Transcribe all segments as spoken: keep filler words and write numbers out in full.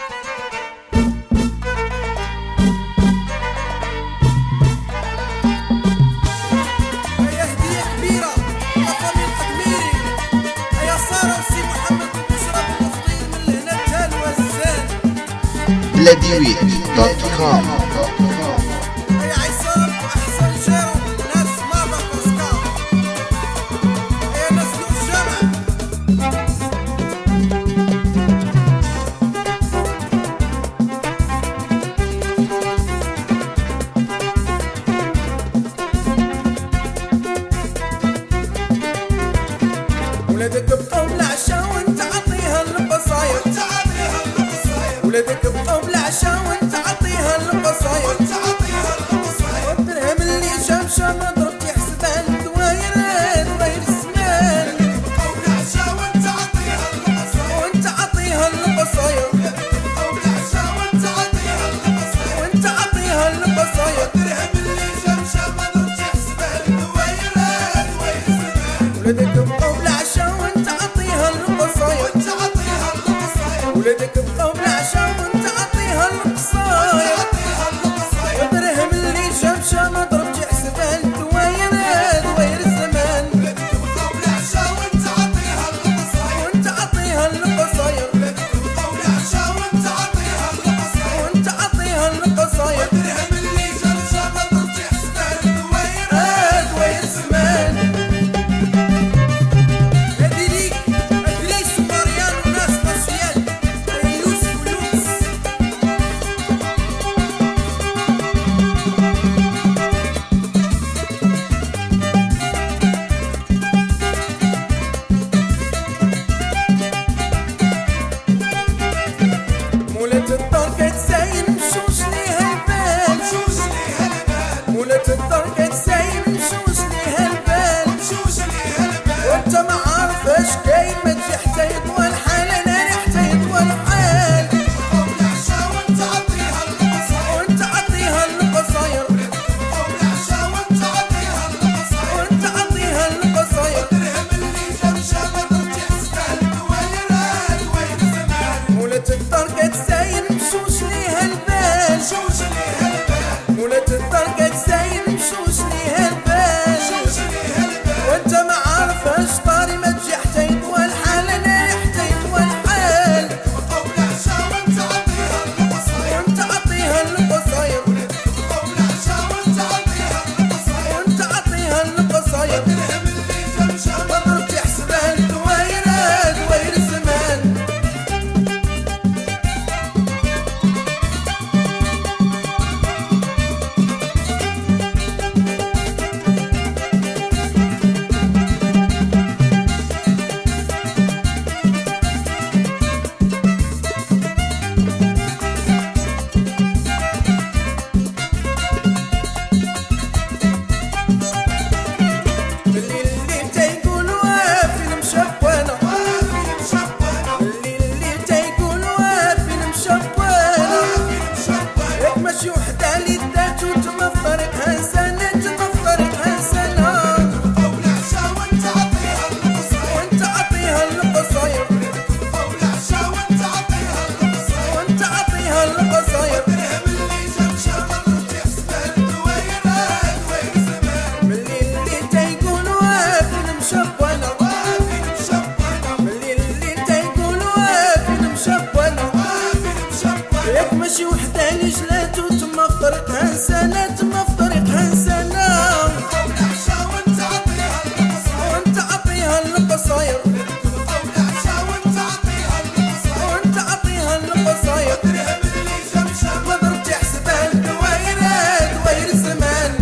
بلاديويت دوت كوم. ولادك بقوا بالعشا وانت عطيها البصاير، ولادك بقوا بالعشا وانت عطيها البصاير، والدرهم اللي شمشة ما ضربت يحسبها الدواير دواير الزمان. بقوا بالعشا وانت عطيها البصاير، وانت عطيها البصاير، بالعشا وانت عطيها البصاير، وانت عطيها البصاير، والدرهم اللي شمشة ما ضربت يحسبها الدواير دواير الزمان. ولادك بقوا بالعشا وانت عطيها البصاير، وانت عطيها البصاير، ولادك بقوا بالعشا وانت عطيها البصاير، والدرهم اللي شمشة ما ضربت يحسبها الدواير دواير الزمان. ولادك بقوا بالعشا وانت عطيها البصاير، وانت عطيها البصاير، ولادك بقوا بالعشا وانت عطيها البصاير، وانت عطيها البصاير، والدرهم اللي شمشة ما ضربت يحسبها الدواير دواير الزمان. هادي ليك ادريس ومريان وناس نصيان يوسف ويونس. مولات الدار كتسايل مشوش ليها البال، مشوش ليها البال، مولات الدار كتسايل مشوش ليها البال، مشوش ليها البال، وانت ما عارفاش كاين ما تجي حتى يطوى الحال، انا حتى يطوى الحال. بقوا بالعشا وانت عطيها البصاير، وانت عطيها البصاير، بقوا بالعشا وانت عطيها البصاير، وانت عطيها البصاير، والدرهم اللي شمشة ما ضربت يحسبها الدواير دواير الزمان. مولات الدار كتسايل مشوش ليها البال، مشوش ليها البال، مولات الدار كتسايل مشوش ليها البال، مشوش ليها البال، وانت ما عارفاش طاري ما تجي حتى يطوى الحال، انا حتى يطوى الحال. بقوا بالعشا وانت عطيها البصاير، وانت عطيها البصاير، بقوا بالعشا وانت عطيها البصاير، وانت عطيها البصاير، والدرهم اللي شمشة ما ضربت يحسبها الدواير دواير الزمان. الليل اللي تيقولوا فيلم شبانة، فيلم شبانة، الليل اللي تيقولوا فيلم شبانة، فيلم شبانة، ياك ماشي وحدة اللي دات وانتما في طريقها سنة، انتما في طريقها سنة. بقوا بالعشا وانت عطيها البصاير، وانت عطيها البصاير، بقوا بالعشا وانت عطيها البصاير، وانت عطيها البصاير، والدرهم اللي شمشة ما ضربت يحسبها الدواير دواير الزمان. من الليل اللي تيقولوا فيلم شبانة، فيلم شبانة، من الليل اللي تيقولوا فيلم شبانة، فيلم شبانة، ياك ماشي وحدة اللي جلاتو تما في طريقها سنة، تما في طريقها سنة. بقوا بالعشا وانت عطيها البصاير، وانت عطيها البصاير، بقوا بالعشا وانت عطيها البصاير، وانت عطيها البصاير، والدرهم اللي شمشة ما ضربت يحسبها الدواير دواير الزمان.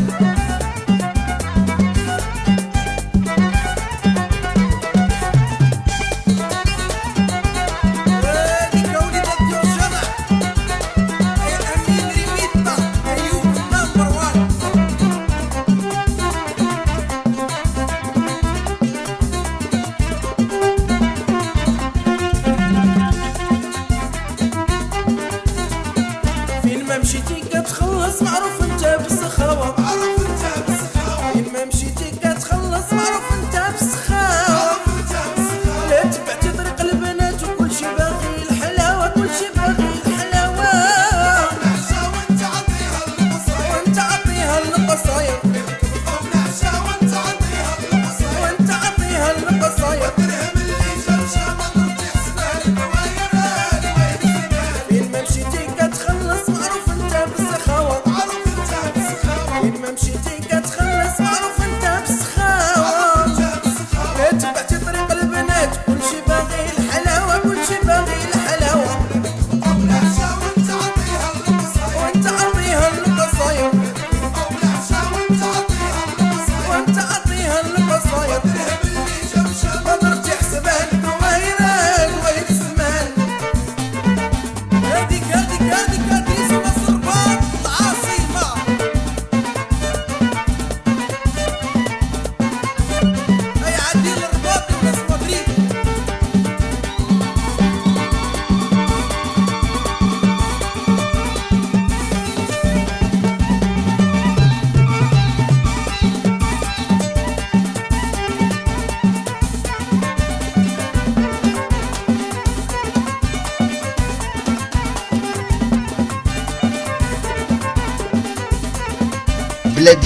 هاديك وليدات ديال الجامع، يا امين ريميطة ايوب نمبر واحد.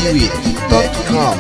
بلاديويت دوت كوم.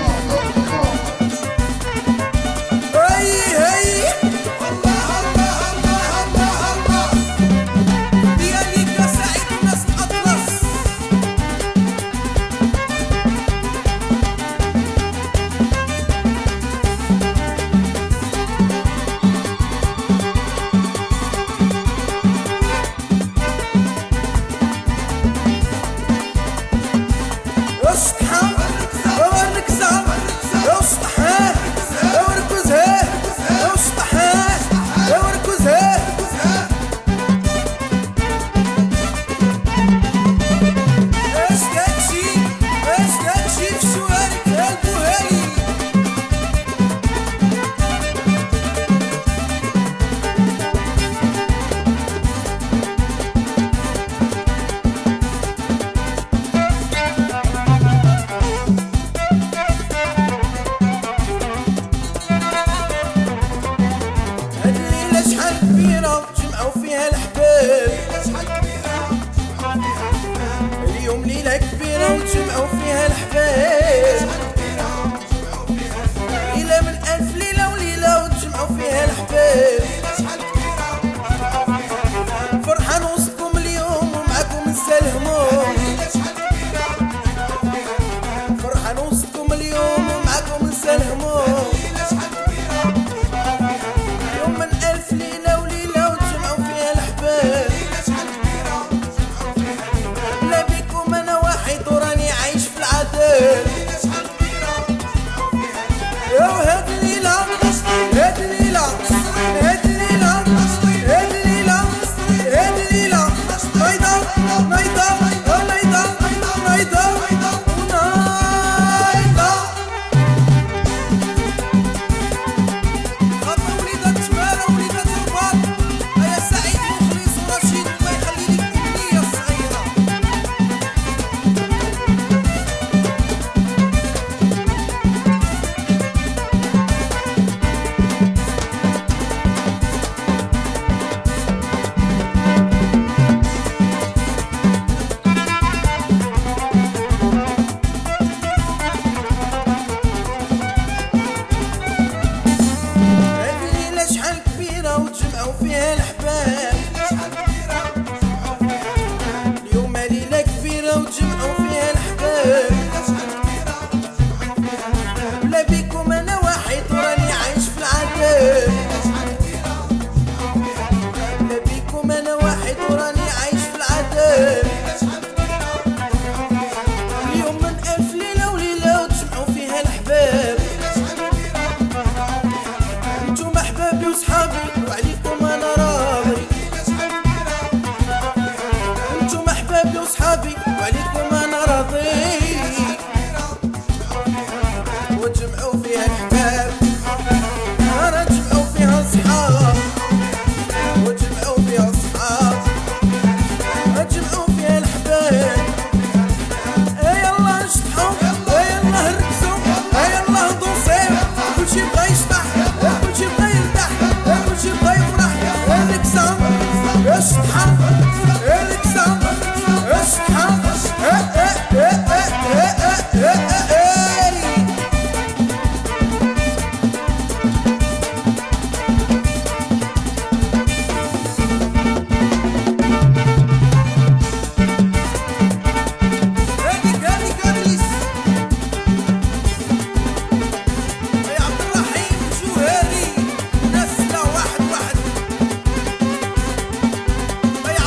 اليوم ليلة كبيرة وتجمعوا فيها الحباب، ليلة من ألف ليلة وليلة وتجمعوا فيها الحباب. فرحان وسطكم اليوم ومعكم نسى الهموم، فرحان وسطكم اليوم ومعكم نسى الهموم. يوم من ألف ليلة وليلة وتجمعوا فيها الحباب، لا بيكم أنا واحد وراني عايش في العذاب. يا هاد الليلة هاد الليلة هاد الليلة هاد الليلة هاد الليلة نايضة نايضة نايضة نايضة نايضة. خاطر وليدات جمالة وليدات الرباط، يا سعيد مخلص ورشيد الله يخلي لك النية الصغيرة. وتجمعوا فيها الحباب، اليوم ليلة كبيرة وتجمعوا فيها الحباب. ولا بيكم أنا واحد وراني عايش في العذاب، ولا بيكم أنا واحد وراني عايش في العذاب. اليوم من ألف ليلة وليلة وتجمعوا فيها الحباب. انتم أحبابي وصحابي وعليكم أنا راضي، انتم أحبابي وصحابي وعليكم أنا راضي. وتجمعوا فيها الحباب أنا تجمعوا فيها الصحاب، وتجمعوا فيها الصحاب تجمعوا فيها الحباب. يلا نشطحوا يلا نركزوا يلا ندوسيو، كلشي بغا يشطح كلشي بغا يرتاح كلشي بغا يفرح. الكسا اشطحة الكسا اشطحة يا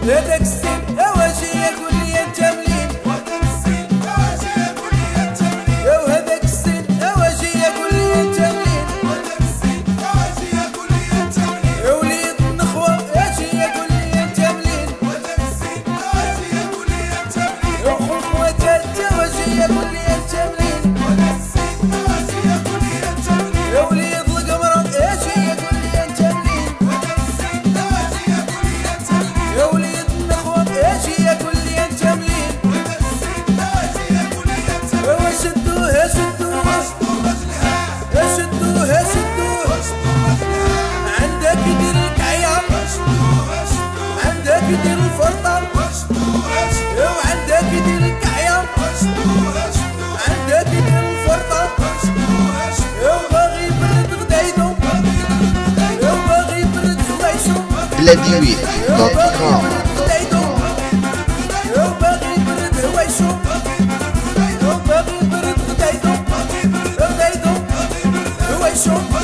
هذاك السن اواجي يقول لي انت ملين وهذاك السن اواجي يقول لي انت ملين يا وهذاك السن اواجي يقول لي انت ملين وهذاك السن اواجي يقول لي انت ملين يا وليد النخوة اجي يقول لي انت ملين وهذاك السن اواجي يقول لي انت ملين يا وخو خواتات اواجي يقول لي انت ملين وهذاك السن اواجي يقول لي انت ملين يا وليد القمرة اجي يقول لي انت ملين وهذاك السن اواجي يقول لي انت ملين يا وليد النخوة اجي يقول لي انت ملين وهذاك السن اواجي يقول لي انت ملين وشدوها شدوها شدوها شدوها عندك يدير الكعية عندك يدير الفرطة وعندك يدير الكعية عندك يدير الفرطة وباغي يبرد غدايدو وباغي يبرد هوايشو بلاديويت دوت كوم. وباغي يبرد هوايشو وباغي يبرد غدايدو غدايدو هوايشو